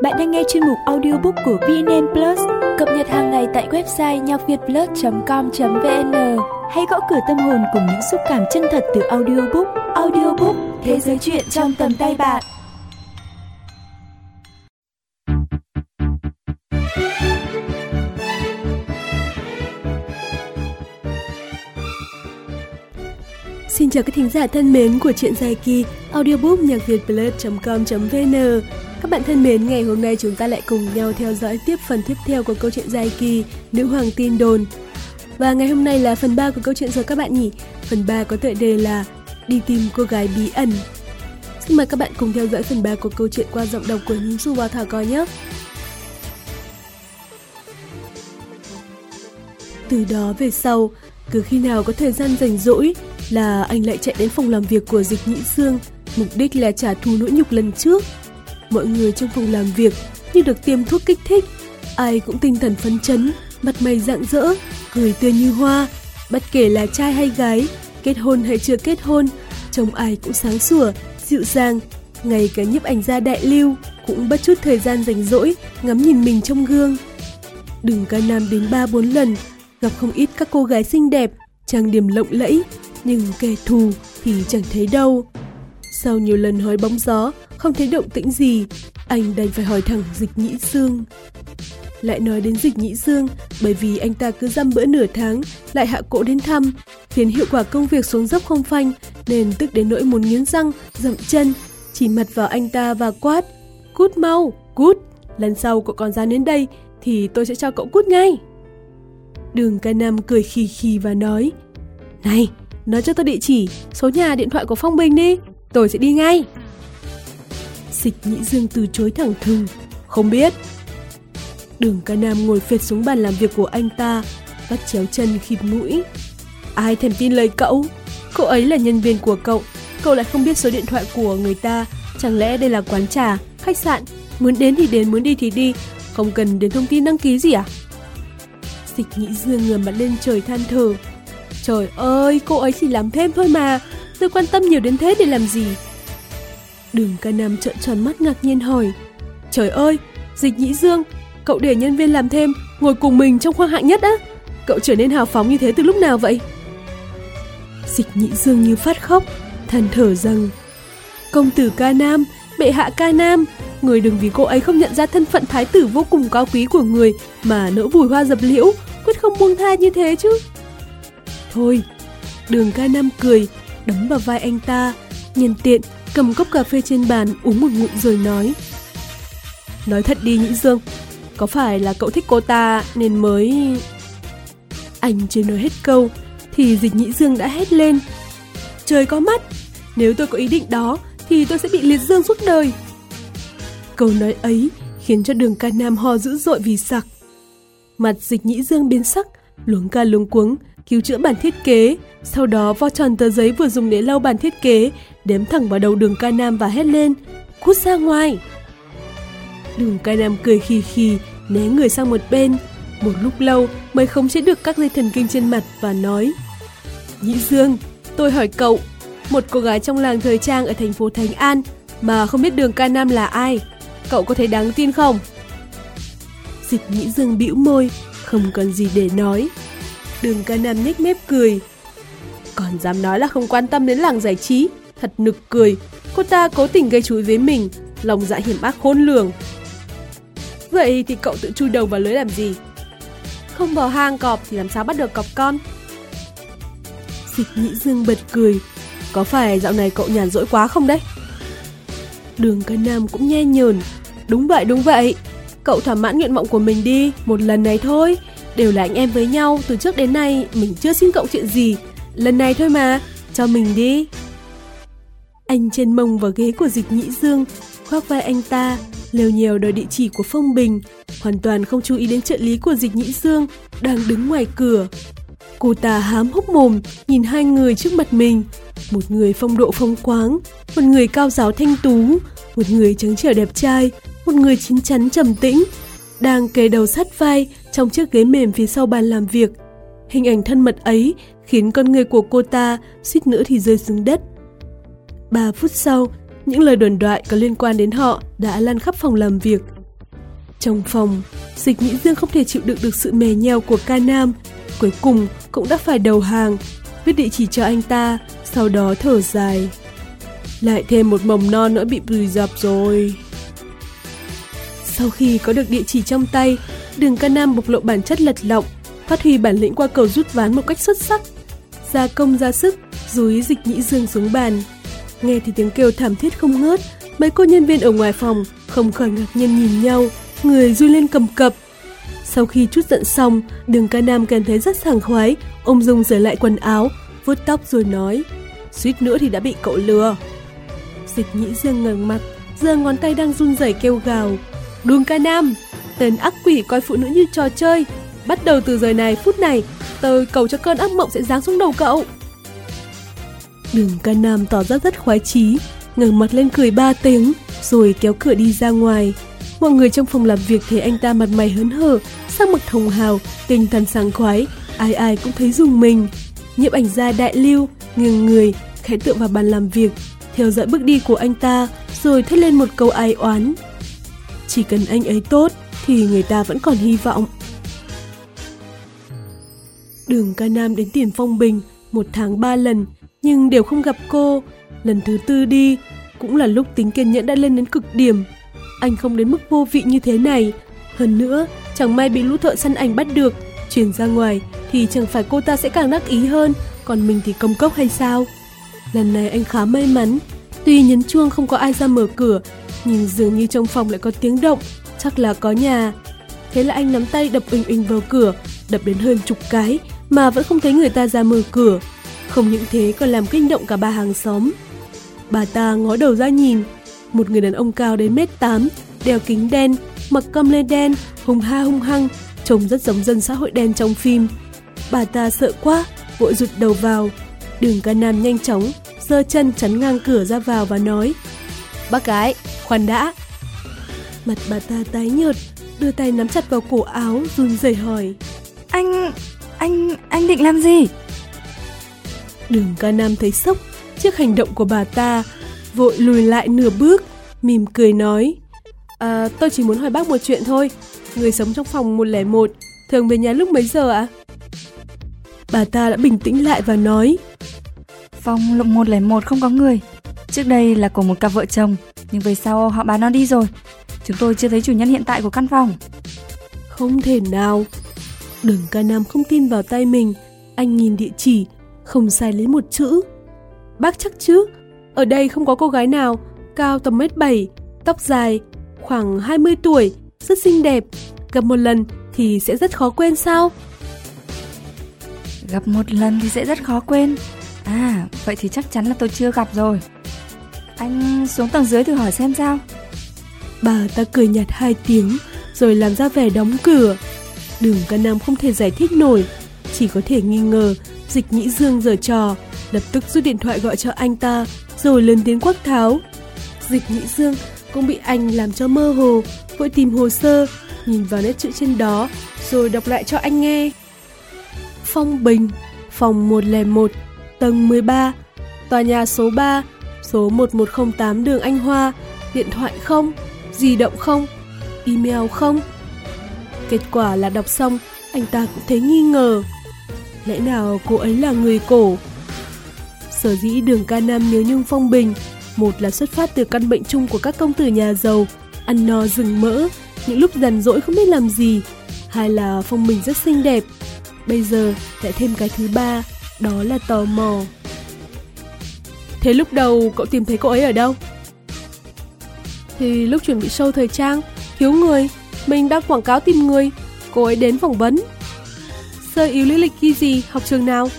Bạn đang nghe chuyên mục audiobook của VNN Plus, cập nhật hàng ngày tại website nhocvietplus.com.vn. Hãy gõ cửa tâm hồn cùng những xúc cảm chân thật từ audiobook. Audiobook, thế giới truyện trong tầm tay bạn. Xin chào các thính giả thân mến của truyện dài kỳ audiobook nhocvietplus.com.vn. Các bạn thân mến, ngày hôm nay chúng ta lại cùng nhau theo dõi tiếp phần tiếp theo của câu chuyện dài kỳ Nữ Hoàng Tin Đồn. Và ngày hôm nay là phần 3 của câu chuyện rồi các bạn nhỉ? Phần 3 có tựa đề là Đi tìm cô gái bí ẩn. Xin mời các bạn cùng theo dõi phần 3 của câu chuyện qua giọng đọc của Nhím Su và Thảo Có nhé. Từ đó về sau, cứ khi nào có thời gian rảnh rỗi là anh lại chạy đến phòng làm việc của Dịch Nhĩ Dương, mục đích là trả thù nỗi nhục lần trước. Mọi người trong phòng làm việc như được tiêm thuốc kích thích, ai cũng tinh thần phấn chấn, mặt mày rạng rỡ, cười tươi như hoa. Bất kể là trai hay gái, kết hôn hay chưa kết hôn, trông ai cũng sáng sủa, dịu dàng. Ngay cả nhiếp ảnh gia Đại Lưu cũng bất chút thời gian rảnh rỗi ngắm nhìn mình trong gương. Đường Ca Nam đến 3-4 lần, gặp không ít các cô gái xinh đẹp, trang điểm lộng lẫy, nhưng kẻ thù thì chẳng thấy đâu. Sau nhiều lần hỏi bóng gió, không thấy động tĩnh gì, anh đành phải hỏi thẳng Dịch Nhĩ Dương. Lại nói đến Dịch Nhĩ Dương, bởi vì anh ta cứ dăm bữa nửa tháng lại hạ cỗ đến thăm, khiến hiệu quả công việc xuống dốc không phanh, nên tức đến nỗi muốn nghiến răng, dậm chân, chỉ mặt vào anh ta và quát: "Cút mau, cút! Lần sau cậu còn dám đến đây thì tôi sẽ cho cậu cút ngay." Đường Ca Nam cười khì khì và nói: "Này, nói cho tôi địa chỉ, số nhà, điện thoại của Phong Bình đi, tôi sẽ đi ngay." Dịch Nhĩ Dương từ chối thẳng thừng: "Không biết." Đường Ca Nam ngồi phệt xuống bàn làm việc của anh ta, vắt chéo chân khịt mũi. "Ai thèm tin lời cậu? Cô ấy là nhân viên của cậu, cậu lại không biết số điện thoại của người ta. Chẳng lẽ đây là quán trà, khách sạn, muốn đến thì đến, muốn đi thì đi, không cần đến thông tin đăng ký gì à?" Dịch Nhĩ Dương ngửa mặt lên trời than thở: "Trời ơi, cô ấy chỉ làm thêm thôi mà, tôi quan tâm nhiều đến thế để làm gì?" Đường Ca Nam trợn tròn mắt ngạc nhiên hỏi: "Trời ơi, Dịch Nhĩ Dương, cậu để nhân viên làm thêm ngồi cùng mình trong khoang hạng nhất á? Cậu trở nên hào phóng như thế từ lúc nào vậy?" Dịch Nhĩ Dương như phát khóc, than thở rằng: "Công tử Ca Nam, bệ hạ Ca Nam, người đừng vì cô ấy không nhận ra thân phận thái tử vô cùng cao quý của người mà nỡ vùi hoa dập liễu, quyết không buông tha như thế chứ." "Thôi." Đường Ca Nam cười, đấm vào vai anh ta, nhân tiện cầm cốc cà phê trên bàn uống một ngụm rồi nói: "Nói thật đi Nhĩ Dương, có phải là cậu thích cô ta nên mới..." Anh chưa nói hết câu thì Dịch Nhĩ Dương đã hét lên: "Trời có mắt, nếu tôi có ý định đó thì tôi sẽ bị liệt dương suốt đời." Câu nói ấy khiến cho Đường Ca Nam ho dữ dội vì sặc. Mặt Dịch Nhĩ Dương biến sắc, luống ca luống cuống cứu chữa bản thiết kế, sau đó vo tròn tờ giấy vừa dùng để lau bản thiết kế, đếm thẳng vào đầu Đường Ca Nam và hét lên: "Cút ra ngoài!" Đường Ca Nam cười khì khì, né người sang một bên. Một lúc lâu mới khống chế được các dây thần kinh trên mặt và nói: "Nhĩ Dương, tôi hỏi cậu, một cô gái trong làng thời trang ở thành phố Thánh An mà không biết Đường Ca Nam là ai, cậu có thấy đáng tin không?" Dịch Nhĩ Dương bĩu môi, không còn gì để nói. Đường Ca Nam nhếch mép cười: "Còn dám nói là không quan tâm đến làng giải trí, thật nực cười. Cô ta cố tình gây chú ý với mình, lòng dạ hiểm ác khôn lường. Vậy thì cậu tự chui đầu vào lưới làm gì? Không vào hang cọp thì làm sao bắt được cọp con?" Dịch Nhĩ Dương bật cười: "Có phải dạo này cậu nhàn rỗi quá không đấy?" Đường Ca Nam cũng nhe nhờn: Đúng vậy. Cậu thỏa mãn nguyện vọng của mình đi, một lần này thôi. Đều là anh em với nhau, từ trước đến nay mình chưa xin cậu chuyện gì. Lần này thôi mà, cho mình đi." Anh trên mông vào ghế của Dịch Nhĩ Dương, khoác vai anh ta, lèo nhèo đòi địa chỉ của Phong Bình, hoàn toàn không chú ý đến trợ lý của Dịch Nhĩ Dương đang đứng ngoài cửa. Cô ta hám hốc mồm nhìn hai người trước mặt mình, một người phong độ phong quáng, một người cao ráo thanh tú, một người trắng trẻo đẹp trai, một người chín chắn trầm tĩnh, đang kề đầu sát vai trong chiếc ghế mềm phía sau bàn làm việc. Hình ảnh thân mật ấy khiến con người của cô ta suýt nữa thì rơi xuống đất. 3 phút sau, những lời đồn đoại có liên quan đến họ đã lan khắp phòng làm việc. Trong phòng, Dịch Nhĩ Dương không thể chịu đựng được sự mè nheo của Ca Nam, cuối cùng cũng đã phải đầu hàng, viết địa chỉ cho anh ta, sau đó thở dài. Lại thêm một mầm non nữa bị vùi dập rồi. Sau khi có được địa chỉ trong tay, Đường Ca Nam bộc lộ bản chất lật lọng, phát huy bản lĩnh qua cầu rút ván một cách xuất sắc. Gia công ra sức, dúi Dịch Nhĩ Dương xuống bàn. Nghe thì tiếng kêu thảm thiết không ngớt, mấy cô nhân viên ở ngoài phòng không khỏi ngạc nhiên nhìn nhau, người run lên cầm cập. Sau khi trút giận xong, Đường Ca Nam cảm thấy rất sảng khoái, ung dung sửa lại quần áo, vuốt tóc rồi nói: suýt nữa thì đã bị cậu lừa. Dịch Nhĩ Dương ngẩng mặt, giơ ngón tay đang run rẩy kêu gào: Đường Ca Nam, tên ác quỷ coi phụ nữ như trò chơi, bắt đầu từ giờ này phút này, tôi cầu cho cơn ác mộng sẽ giáng xuống đầu cậu. Đường Ca Nam tỏ ra rất khoái chí, ngẩng mặt lên cười 3 tiếng, rồi kéo cửa đi ra ngoài. Mọi người trong phòng làm việc thấy anh ta mặt mày hớn hở, sắc mặt hồng hào, tinh thần sảng khoái, ai ai cũng thấy rùng mình. Nhiếp ảnh gia Đại Lưu nghiêng người, khẽ tựa vào bàn làm việc, theo dõi bước đi của anh ta, rồi thét lên một câu ai oán: chỉ cần anh ấy tốt thì người ta vẫn còn hy vọng. Đường Ca Nam đến Tiền Phong Bình 1 tháng 3 lần, nhưng đều không gặp cô. Lần thứ 4 đi, cũng là lúc tính kiên nhẫn đã lên đến cực điểm. Anh không đến mức vô vị như thế này. Hơn nữa, chẳng may bị lũ thợ săn ảnh bắt được, chuyển ra ngoài thì chẳng phải cô ta sẽ càng đắc ý hơn, còn mình thì công cốc hay sao? Lần này anh khá may mắn, tuy nhấn chuông không có ai ra mở cửa, nhưng dường như trong phòng lại có tiếng động, chắc là có nhà. Thế là anh nắm tay đập uỳnh uỳnh vào cửa, đập đến hơn 10 cái mà vẫn không thấy người ta ra mở cửa. Không những thế còn làm kinh động cả bà hàng xóm. Bà ta ngó đầu ra nhìn, một người đàn ông cao đến 1m8, đeo kính đen, mặc com lê đen, hung hăng, trông rất giống dân xã hội đen trong phim. Bà ta sợ quá, vội rụt đầu vào. Đường Ca Nam nhanh chóng giơ chân chắn ngang cửa ra vào và nói: bác gái, khoan đã. Mặt bà ta tái nhợt, đưa tay nắm chặt vào cổ áo, run rẩy hỏi: Anh định làm gì? Đường Ca Nam thấy sốc trước hành động của bà ta, vội lùi lại nửa bước, mỉm cười nói: tôi chỉ muốn hỏi bác một chuyện thôi. Người sống trong phòng 101 thường về nhà lúc mấy giờ ạ? Bà ta đã bình tĩnh lại và nói: Phòng 101 không có người. Trước đây là của một cặp vợ chồng, nhưng về sau họ bán nó đi rồi. Chúng tôi chưa thấy chủ nhân hiện tại của căn phòng. Không thể nào. Đường Ca Nam không tin vào tay mình. Anh nhìn địa chỉ, không sai lấy một chữ. Bác chắc chứ? Ở đây không có cô gái nào cao tầm 1m7, tóc dài, khoảng 20 tuổi, rất xinh đẹp. Gặp một lần thì sẽ rất khó quên sao? Gặp một lần thì sẽ rất khó quên. À, vậy thì chắc chắn là tôi chưa gặp rồi. Anh xuống tầng dưới thử hỏi xem sao. Bà ta cười nhạt 2 tiếng, rồi làm ra vẻ đóng cửa. Đường Ca Nam không thể giải thích nổi, chỉ có thể nghi ngờ Dịch Nhĩ Dương giở trò, lập tức rút điện thoại gọi cho anh ta, rồi lớn tiếng quát tháo. Dịch Nhĩ Dương cũng bị anh làm cho mơ hồ, vội tìm hồ sơ, nhìn vào nét chữ trên đó, rồi đọc lại cho anh nghe. Phong Bình, phòng 101, tầng 13, tòa nhà số 3, số 1108 đường Anh Hoa, điện thoại không, di động không, email không. Kết quả là đọc xong, anh ta cũng thấy nghi ngờ. Lẽ nào cô ấy là người cổ? Sở dĩ Đường Ca Nam nhớ nhung Phong Bình, một là xuất phát từ căn bệnh chung của các công tử nhà giàu, ăn no rừng mỡ, những lúc rảnh rỗi không biết làm gì. Hai là Phong Bình rất xinh đẹp. Bây giờ lại thêm cái thứ ba, đó là tò mò. Thế lúc đầu cậu tìm thấy cô ấy ở đâu? Thì lúc chuẩn bị show thời trang, thiếu người, mình đang quảng cáo tìm người, cô ấy đến phỏng vấn. Sơ yếu lý lịch ghi gì, học trường nào?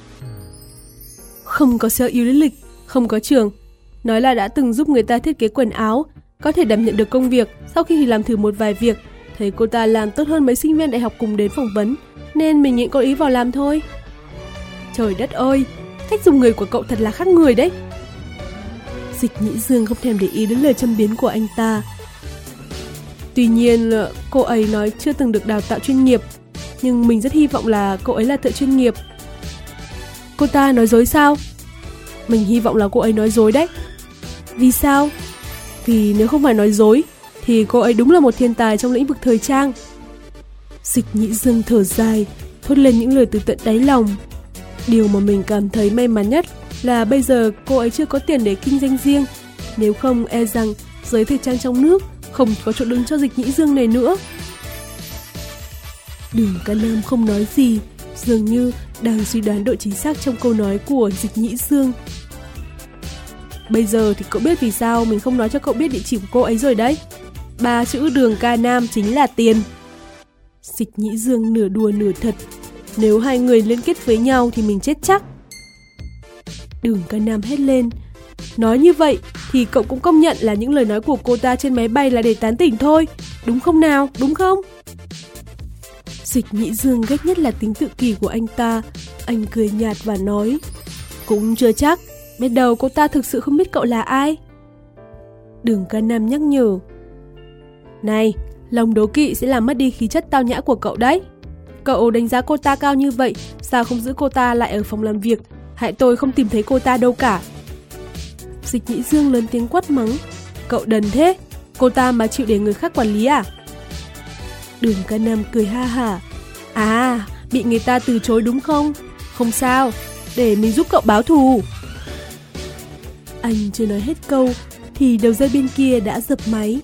Không có sơ yếu lý lịch, không có trường. Nói là đã từng giúp người ta thiết kế quần áo, có thể đảm nhận được công việc. Sau khi thì làm thử một vài việc, thấy cô ta làm tốt hơn mấy sinh viên đại học cùng đến phỏng vấn, nên mình nhận cô ý vào làm thôi. Trời đất ơi, cách dùng người của cậu thật là khác người đấy. Dịch Nhĩ Dương không thèm để ý đến lời châm biếm của anh ta. Tuy nhiên, cô ấy nói chưa từng được đào tạo chuyên nghiệp, nhưng mình rất hy vọng là cô ấy là thợ chuyên nghiệp. Cô ta nói dối sao? Mình hy vọng là cô ấy nói dối đấy. Vì sao? Vì nếu không phải nói dối thì cô ấy đúng là một thiên tài trong lĩnh vực thời trang. Dịch Nhĩ Dương thở dài, thốt lên những lời từ tận đáy lòng. Điều mà mình cảm thấy may mắn nhất là bây giờ cô ấy chưa có tiền để kinh doanh riêng. Nếu không e rằng giới thời trang trong nước không có chỗ đứng cho Dịch Nhĩ Dương này nữa. Đường Ca Nam không nói gì, dường như đang suy đoán độ chính xác trong câu nói của Dịch Nhĩ Dương. Bây giờ thì cậu biết vì sao mình không nói cho cậu biết địa chỉ của cô ấy rồi đấy. 3 chữ Đường Ca Nam chính là tiền. Dịch Nhĩ Dương nửa đùa nửa thật. Nếu hai người liên kết với nhau thì mình chết chắc. Đường Ca Nam hét lên. Nói như vậy thì cậu cũng công nhận là những lời nói của cô ta trên máy bay là để tán tỉnh thôi, đúng không nào, đúng không? Dịch Nhĩ Dương ghét nhất là tính tự kỷ của anh ta. Anh cười nhạt và nói, cũng chưa chắc, biết đâu cô ta thực sự không biết cậu là ai. Đường Ca Nam nhắc nhở, này, lòng đố kỵ sẽ làm mất đi khí chất tao nhã của cậu đấy. Cậu đánh giá cô ta cao như vậy, sao không giữ cô ta lại ở phòng làm việc, hại tôi không tìm thấy cô ta đâu cả. Dịch Nhĩ Dương lớn tiếng quát mắng, cậu đần thế, cô ta mà chịu để người khác quản lý à? Đường Ca Nam cười ha hả, à, bị người ta từ chối đúng không? Không sao, để mình giúp cậu báo thù. Anh chưa nói hết câu thì đầu dây bên kia đã dập máy.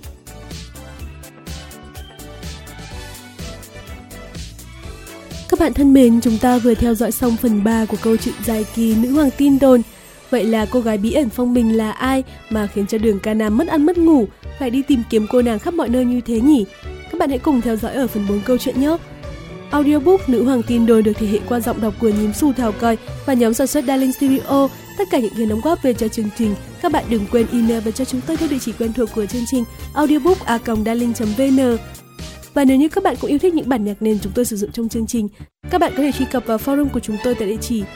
Các bạn thân mến, chúng ta vừa theo dõi xong phần 3 của câu chuyện dài kỳ Nữ Hoàng Tin Đồn. Vậy là cô gái bí ẩn Phong Bình là ai mà khiến cho Đường Ca Nam mất ăn mất ngủ, phải đi tìm kiếm cô nàng khắp mọi nơi như thế nhỉ? Các bạn hãy cùng theo dõi ở phần 4 câu chuyện nhé! Audiobook Nữ Hoàng Tin Đồn được thể hiện qua giọng đọc của Nhím Xù Thảo Còi và nhóm sản xuất Darling Studio. Tất cả những người đóng góp về cho chương trình, các bạn đừng quên email về cho chúng tôi theo địa chỉ quen thuộc của chương trình audiobook@darling.vn. Và nếu như các bạn cũng yêu thích những bản nhạc nền chúng tôi sử dụng trong chương trình, các bạn có thể truy cập vào forum của chúng tôi tại địa chỉ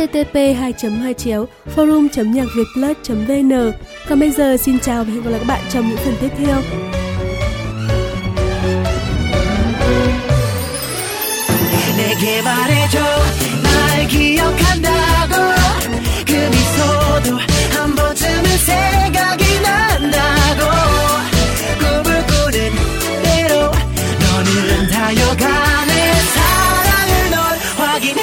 http://forum.nhacvietplus.vn. Còn bây giờ xin chào và hẹn gặp lại các bạn trong những phần tiếp theo. 내게 말해줘 날 기억한다고 그 미소도 한 번쯤은 생각이 난다고 꿈을 꾸는 대로 너는 다여간의 사랑을 널 확인해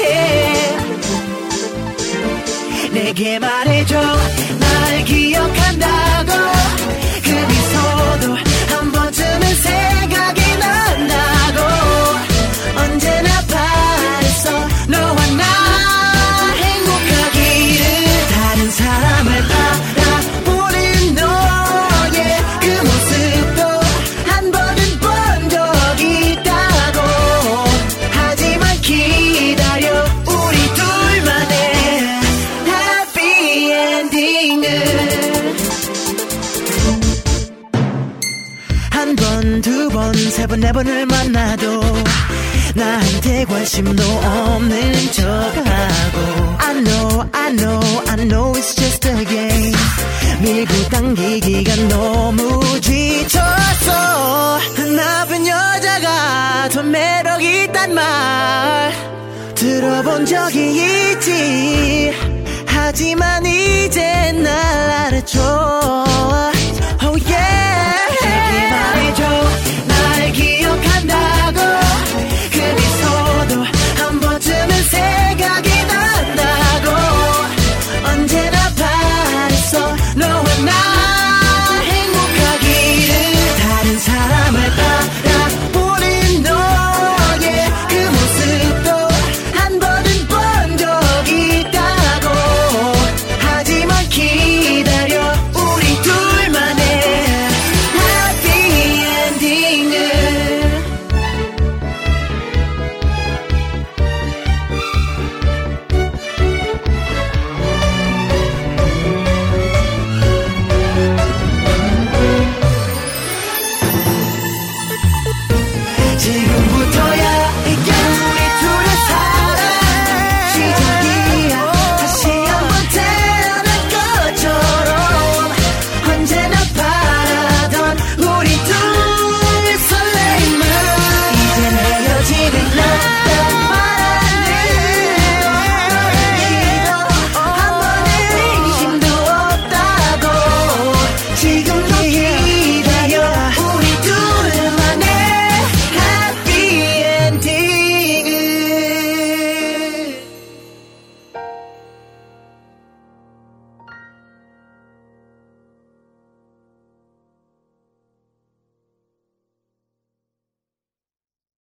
내게 말해줘 날 기억한다고 그 미소도 한 번쯤은 생각이 난다고 언제나 바랬어 너와 나 행복하기를 다른 사람을 바라보는 너의 그 모습도 한 번은 본 적 있다고 하지만 기다려 우리 둘만의 해피 엔딩을 한 번, 두 번, 세 번, 네 번을 만나도 나한테 관심도 없는 척하고 I know it's just a game 밀고 당기기가 너무 지쳤어 나쁜 여자가 더 매력 있단 말 들어본 적이 있지 하지만 이제 날 알아줘